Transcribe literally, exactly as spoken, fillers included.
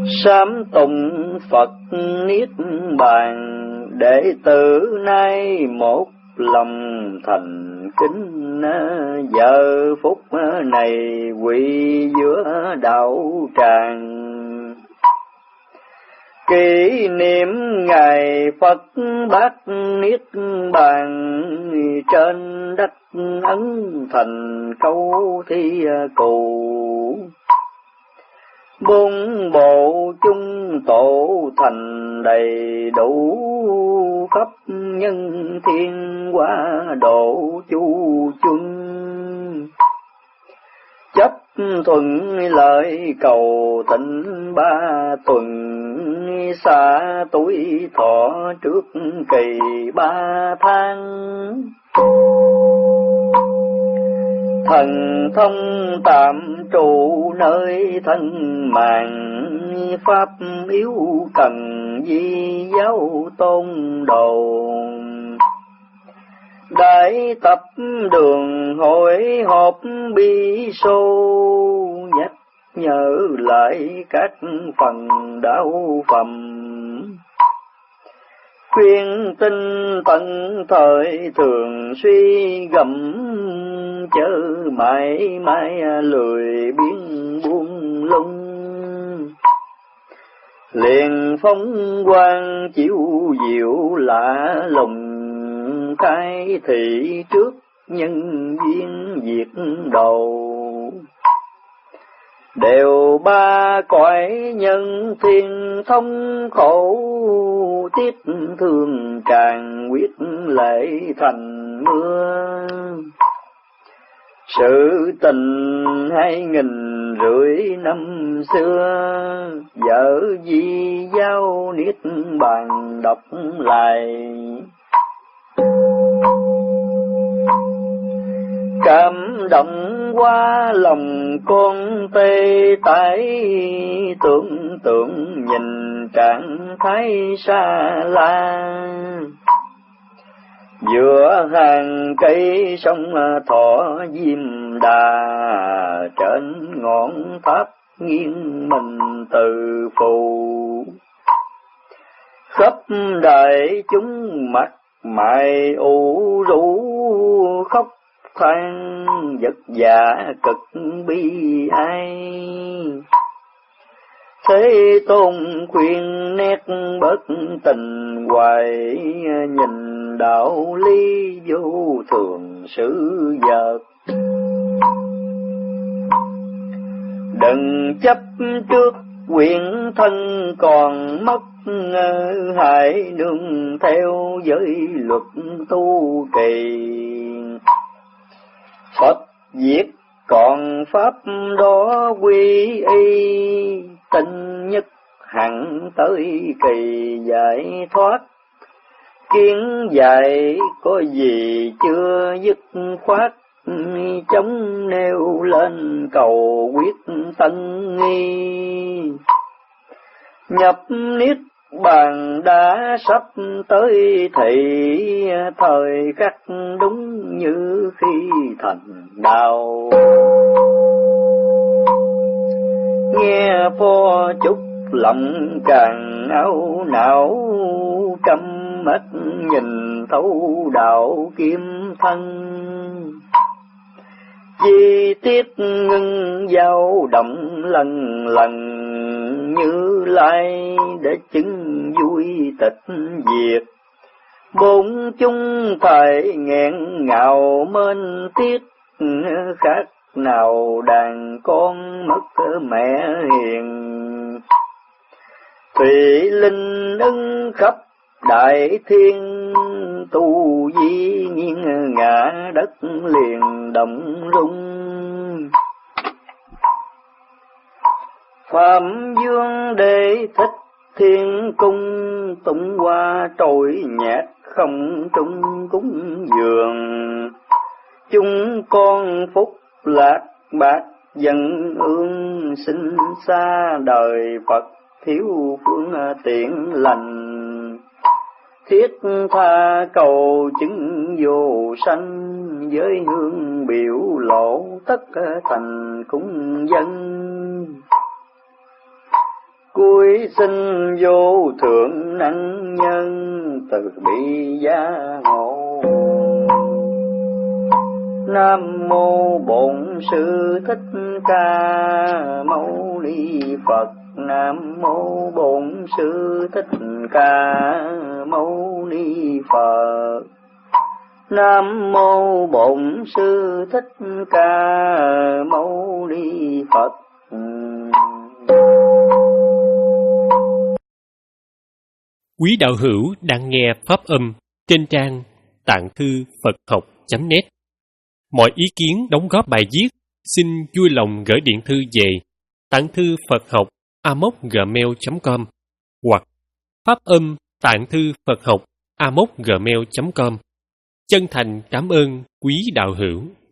sám tụng Phật niết bàn, đệ tử nay một lòng thành kính. Giờ phút này quỳ giữa đạo tràng, kỷ niệm ngày Phật bát niết bàn. Trên đất ấn thành câu thi cù, bốn bộ chung tổ thành đầy đủ. Khắp nhân thiên qua độ chu chung, chấp thuận lợi cầu tịnh ba tuần. Xa tuổi thọ trước kỳ ba tháng, thần thông tạm trụ nơi thân mạng. Pháp yếu cần di giáo tôn đồ, đại tập đường hội họp bi sô. Nhắc nhớ lại các phần đạo phẩm, khuyên tinh tận thời thường suy gẫm. Chớ mãi mãi lười biếng buông lung, liền phong quang chiếu diệu lạ lùng. Khai thị trước nhân duyên diệt đầu, đều ba cõi nhân thiên thông khổ. Tiếc thương tràn quyết lệ thành mưa, sự tình hai nghìn rưỡi năm xưa. Vợ di giao niết bàn đọc lại, cảm động qua lòng con tê tái. Tưởng tượng nhìn trạng thái xa la, giữa hàng cây sông Thọ Diêm Đà. Trên ngọn tháp nghiêng mình từ phù, khắp đại chúng mặt mày ủ rũ. Khóc than vất vả cực bi ai, Thế Tôn khuyên nét bất tình hoài. Nhìn đạo lý vô thường sự vật, đừng chấp trước quyển thân còn mất. Hãy nương theo giới luật tu kỳ, Phật viết còn pháp đó quy y. Tinh nhất hẳn tới kỳ giải thoát, kiến dạy có gì chưa dứt khoát. Chống nêu lên cầu quyết tân nghi, nhập niết bàn đã sắp tới thị. Thời khắc đúng như khi thành đạo, nghe pho chúc lòng càng áo não. Căm mắt nhìn thấu đạo kiếm thân, chi tiết ngưng dao động lần lần. Như Lai để chứng vui tịch diệt, bốn chúng phải nghẹn ngào mênh tiếc. Khác nào đàn con mất mẹ hiền, thủy linh ưng khắp đại thiên. Tu di nhiên ngã đất liền động rung, Phạm Dương Đệ Thích Thiên Cung. Tụng hoa trội nhạc không trung cúng dường, chúng con phúc lạc bạc dân ương. Sinh xa đời Phật thiếu phương tiện lành, thiết tha cầu chứng vô sanh. Với hương biểu lộ tất thành cúng dân, cuối sinh vô thượng năng nhân từ bi gia hộ. Nam mô Bổn Sư Thích Ca Mâu Ni Phật. Nam mô Bổn Sư Thích Ca Mâu Ni Phật. Nam mô Bổn Sư Thích Ca Mâu Ni Phật. Quý đạo hữu đang nghe pháp âm trên trang tạng thư Phật học chấm net. Mọi ý kiến đóng góp bài viết xin vui lòng gửi điện thư về tạng thư Phật học a m o c gmail chấm com hoặc pháp âm tạng thư Phật học a m o c gmail chấm com. Chân thành cảm ơn quý đạo hữu.